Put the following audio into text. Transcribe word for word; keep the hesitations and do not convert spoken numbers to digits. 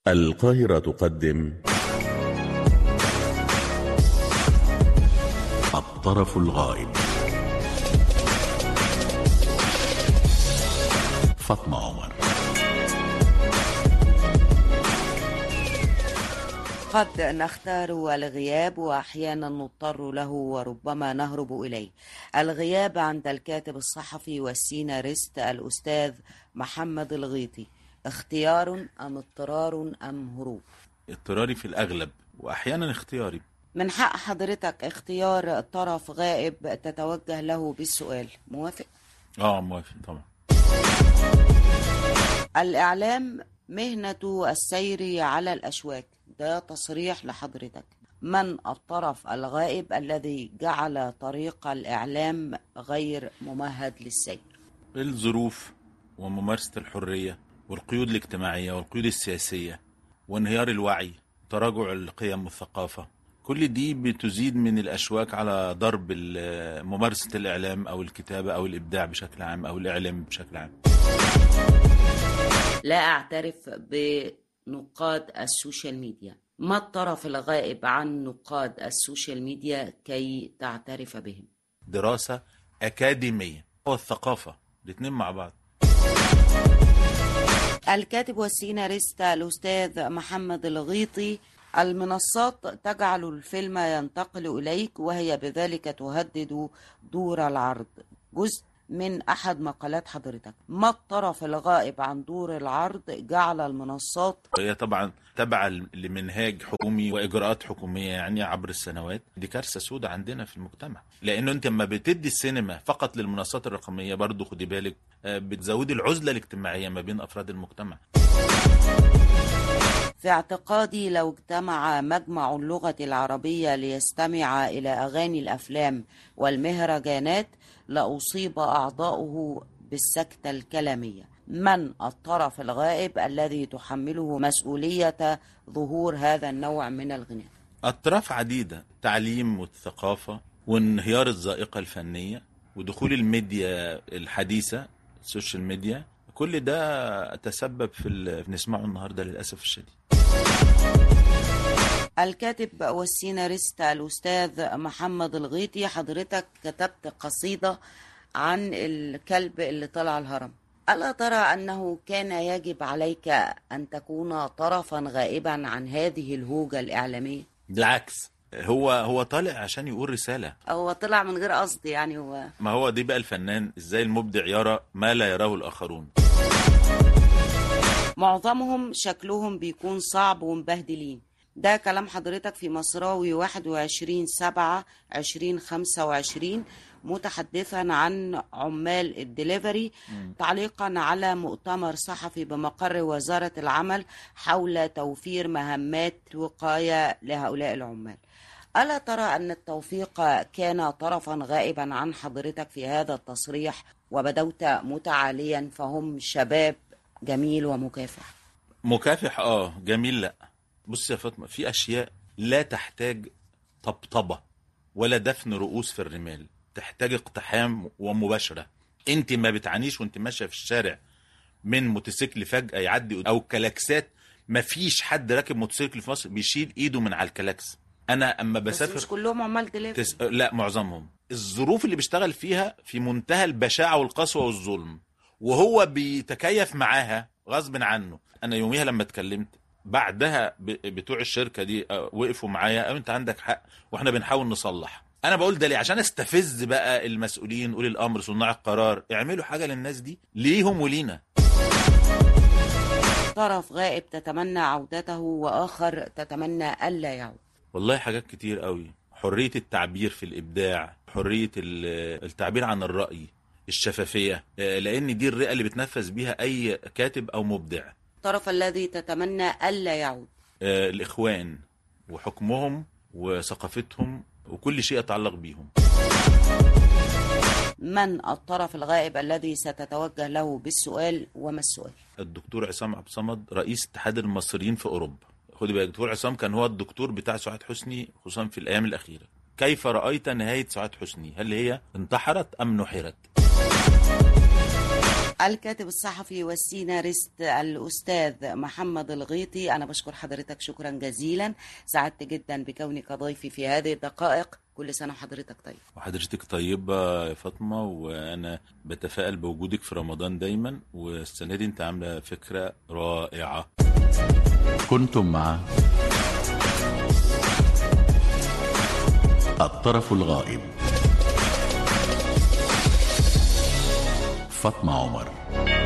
القاهرة تقدم الطرف الغائب. فاطمة عمر. قد نختار الغياب وأحيانا نضطر له وربما نهرب إليه. الغياب عند الكاتب الصحفي والسيناريست الأستاذ محمد الغيطي، اختيار أم اضطرار أم هروب؟ اضطراري في الأغلب وأحيانا اختياري. من حق حضرتك اختيار طرف غائب تتوجه له بالسؤال، موافق؟ اه موافق طبعا. الإعلام مهنة السير على الأشواك، ده تصريح لحضرتك. من الطرف الغائب الذي جعل طريق الإعلام غير ممهد للسير؟ الظروف وممارسة الحرية والقيود الاجتماعية والقيود السياسية وانهيار الوعي، تراجع القيم والثقافة، كل دي بتزيد من الأشواك على ضرب ممارسة الإعلام أو الكتابة أو الإبداع بشكل عام أو الإعلام بشكل عام. لا أعترف بنقاد السوشيال ميديا. ما الطرف الغائب عن نقاد السوشيال ميديا كي تعترف بهم؟ دراسة أكاديمية والثقافة، الاثنين مع بعض. الكاتب والسيناريست الأستاذ محمد الغيطي، المنصات تجعل الفيلم ينتقل إليك وهي بذلك تهدد دور العرض. جزء من أحد مقالات حضرتك، ما الطرف الغائب عن دور العرض جعل المنصات؟ هي طبعا تبع لمنهاج حكومي وإجراءات حكومية يعني عبر السنوات. دي كارثة سودة عندنا في المجتمع، لأنه أنت لما بتدي السينما فقط للمنصات الرقمية برضو خدي بالك بتزودي العزلة الاجتماعية ما بين أفراد المجتمع. في اعتقادي لو اجتمع مجمع اللغة العربية ليستمع إلى أغاني الأفلام والمهرجانات لأصيب أعضاؤه بالسكتة الكلامية. من الطرف الغائب الذي تحمله مسؤولية ظهور هذا النوع من الغناء؟ أطراف عديدة، تعليم والثقافة وانهيار الذائقة الفنية ودخول الميديا الحديثة السوشيال ميديا، كل ده تسبب في اللي بنسمعه النهاردة للأسف الشديد. الكاتب والسيناريست الأستاذ محمد الغيطي، حضرتك كتبت قصيدة عن الكلب اللي طلع الهرم. ألا ترى أنه كان يجب عليك أن تكون طرفا غائبا عن هذه الهوجة الإعلامية؟ بالعكس، هو هو طالع عشان يقول رسالة. هو طلع من غير قصد يعني. هو ما هو دي بقى الفنان، ازاي المبدع يرى ما لا يراه الآخرون. معظمهم شكلهم بيكون صعب ومبهدلين، ده كلام حضرتك في مصراوي واحد وعشرين سبعة عشرين خمسة وعشرين، متحدثا عن عمال الدليفري تعليقا على مؤتمر صحفي بمقر وزارة العمل حول توفير مهمات وقاية لهؤلاء العمال. ألا ترى أن التوفيق كان طرفا غائبا عن حضرتك في هذا التصريح وبدوت متعاليا فهم شباب جميل ومكافح؟ مكافح اه، جميل لا. بص يا فاطمة، في أشياء لا تحتاج طبطبة ولا دفن رؤوس في الرمال، تحتاج اقتحام ومباشرة. انت ما بتعانيش وانت ماشية في الشارع من موتوسيكل فجأة يعدي او كلاكسات؟ ما فيش حد راكب موتوسيكل في مصر بيشيل ايده من على الكلاكس. انا اما بسافر، بس مش كلهم عمال دليفري. تس... لا معظمهم. الظروف اللي بيشتغل فيها في منتهى البشاعة والقسوة والظلم، وهو بيتكيف معاها غصب عنه. انا يوميها لما اتكلمت بعدها بتوع الشركة دي وقفوا معايا، قالوا انت عندك حق واحنا بنحاول نصلح. انا بقول ده ليه؟ عشان استفز بقى المسؤولين، اولي الامر، صناع القرار، اعملوا حاجة للناس دي ليهم ولينا. طرف غائب تتمنى عودته واخر تتمنى الا يعود. والله حاجات كتير قوي. حرية التعبير في الابداع، حرية التعبير عن الرأي، الشفافية، لان دي الرئة اللي بتنفذ بيها اي كاتب او مبدع. الطرف الذي تتمنى الا يعود؟ آه الاخوان وحكمهم وثقافتهم وكل شيء يتعلق بيهم. من الطرف الغائب الذي ستتوجه له بالسؤال وما السؤال؟ الدكتور عصام عبد الصمد، رئيس اتحاد المصريين في اوروبا. خدي بالك، الدكتور عصام كان هو الدكتور بتاع سعاد حسني خصوصا في الايام الاخيره. كيف رايت نهايه سعاد حسني؟ هل هي انتحرت ام نحرت؟ الكاتب الصحفي والسيناريست الأستاذ محمد الغيطي، أنا بشكر حضرتك شكرا جزيلا، سعدت جدا بكونك ضيفي في هذه الدقائق. كل سنة وحضرتك طيب. وحضرتك طيبة يا فاطمة، وأنا بتفائل بوجودك في رمضان دايما، والسنة دي أنت عاملة فكرة رائعة. كنتم مع الطرف الغائب، فاطمة عمر.